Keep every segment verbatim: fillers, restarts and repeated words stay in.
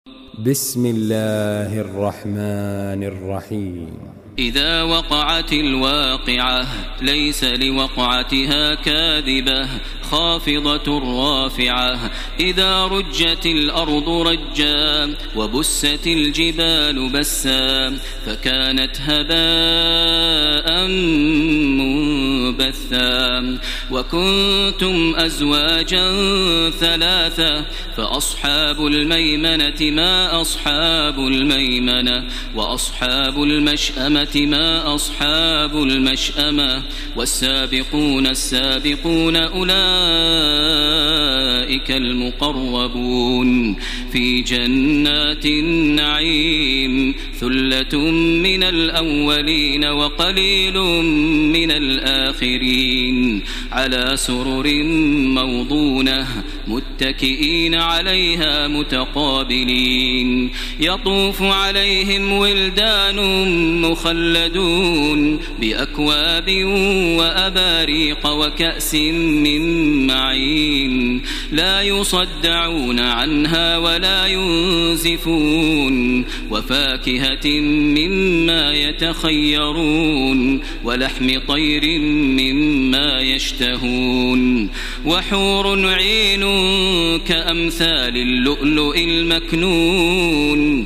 بسم الله الرحمن الرحيم. إذا وقعت الواقعة ليس لوقعتها كاذبة خافضة رافعة إذا رجت الأرض رجا وبست الجبال بسا فكانت هباء منبثا وكنتم أزواجا ثلاثة فأصحاب الميمنة ما أصحاب الميمنة وأصحاب المشأمة ما أصحاب المشأمة والسابقون السابقون أولئك المقربون في جنات النعيم ثلة من الأولين وقليل من الآخرين على سرر موضونة متكئين عليها متقابلين يطوف عليهم ولدان مخلدون بأكواب وأباريق وكأس من معين لا يصدعون عنها ولا ينزفون وفاكهة مما يتخيرون ولحم طير مما يشتهون وحور عين كأمثال اللؤلؤ المكنون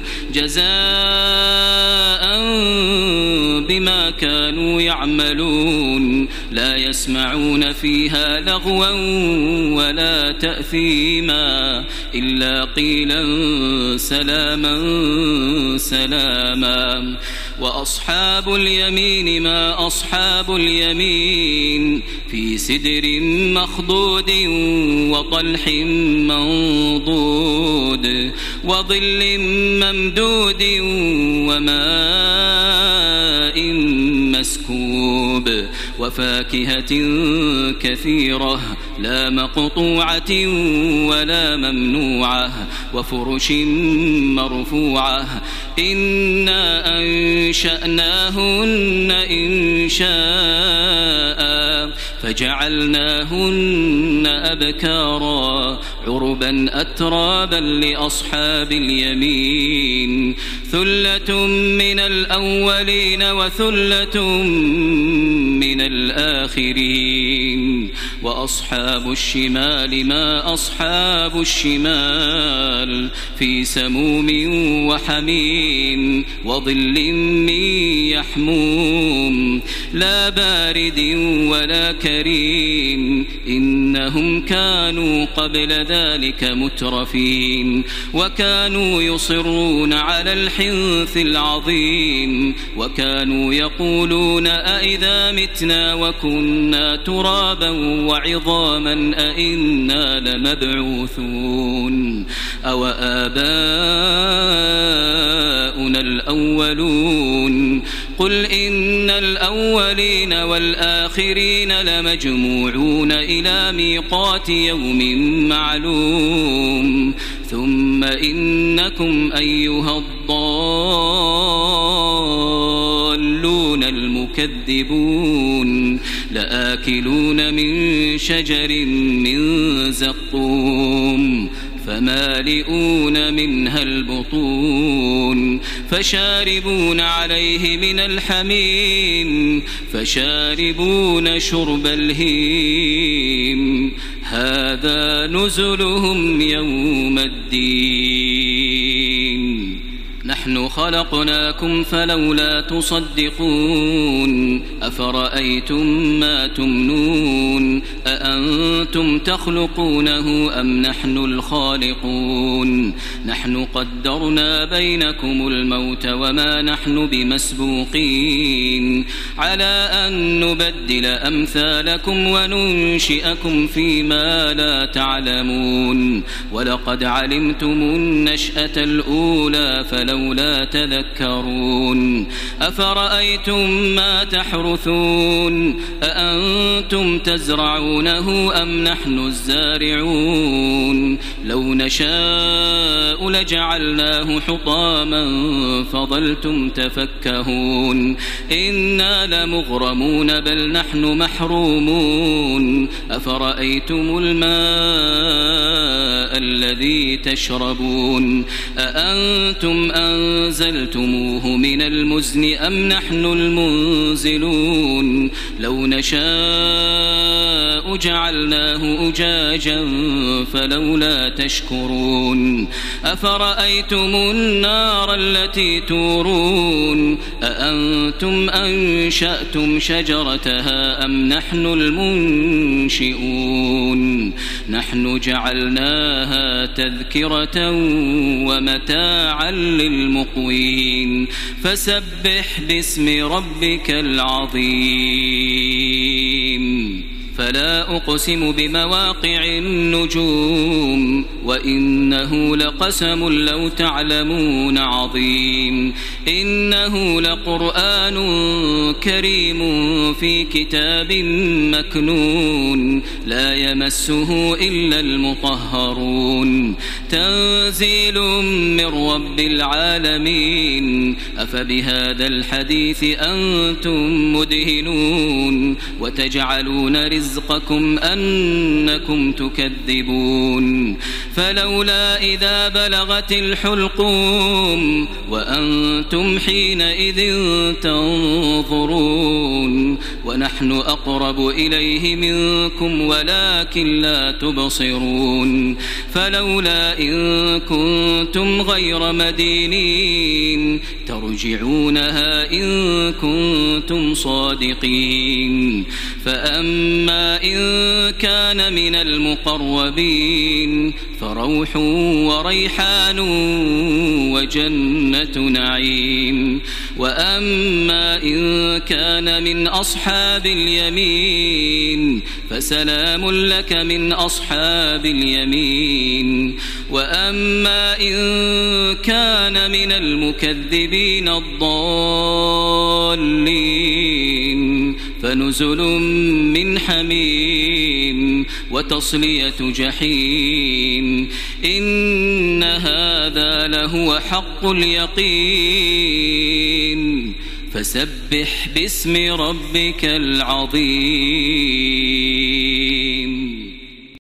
جزاء بما كانوا يعملون لا يسمعون فيها لغوا ولا تأثيما إلا قيلا سلاما سلاما وأصحاب اليمين ما أصحاب اليمين في سدر مخضود وطلح منضود وظل ممدود وماء مسكوب وفاكهة كثيرة لا مقطوعة ولا ممنوعة وفرش مرفوعة إنا أنشأناهن إنشاء فجعلناهن أبكارا عربا أترابا لأصحاب اليمين ثلة من الأولين وثلة من الآخرين وأصحاب الشمال ما أصحاب الشمال في سموم وحميم وظل من يحموم لا بارد ولا كريم إنهم كانوا قبل ذلك مترفين وكانوا يصرون على الحنث العظيم وكانوا يقولون أئذا متنا وكنا ترابا وعظاما أئنا لمبعوثون أو آباؤنا الأولون قل إن الأولين والآخرين لمجموعون إلى ميقات يوم معلوم ثم إنكم أيها الضالون المكذبون لآكلون من شجر من زقوم فمالئون منها البطون فشاربون عليه من الحميم فشاربون شرب الهيم هذا نزلهم يوم الدين نحن خلقناكم فلولا تصدقون أفرأيتم ما تمنون أأنتم تخلقونه أم نحن الخالقون نحن قدرنا بينكم الموت وما نحن بمسبوقين على أن نبدل أمثالكم وننشئكم فيما لا تعلمون ولقد علمتم النشأة الأولى فلولا فلولا تذكرون أفرأيتم ما تحرثون أأنتم تزرعونه أم نحن الزارعون لو نشاء لجعلناه حطاما فظلتم تفكهون إنا لمغرمون بل نحن محرومون أفرأيتم الماء الذي تشربون أأنتم أنزلتموه من المزن أم نحن المنزلون لو نشاء جعلناه أجاجا فلولا تشكرون أفرأيتم النار التي تورون أأنتم أنشأتم شجرتها أم نحن المنشئون نحن جعلناها تذكرة ومتاعا للمقوين فسبح باسم ربك العظيم فلا أقسم بمواقع النجوم وإنه لقسم لو تعلمون عظيم إنه لقرآن كريم في كتاب مكنون لا يمسه إلا المطهرون تنزيل من رب العالمين أفبهذا الحديث أنتم مدهنون وتجعلون رزقكم أنكم تكذبون فلولا إذا بلغت الحلقوم وأنتم حينئذ تنظرون ونحن أقرب إليه منكم ولكن لا تبصرون فلولا إن كنتم غير مدينين ترجعونها إن كنتم صادقين فأما إن كان من المقربين فروح وريحان وجنة نعيم وأما إن كان من أصحاب اليمين فسلام لك من أصحاب اليمين وأما إن كان من المكذبين الضالين فنزل من حميم وتصلية جحيم إن هذا لهو حق اليقين فسبح باسم ربك العظيم.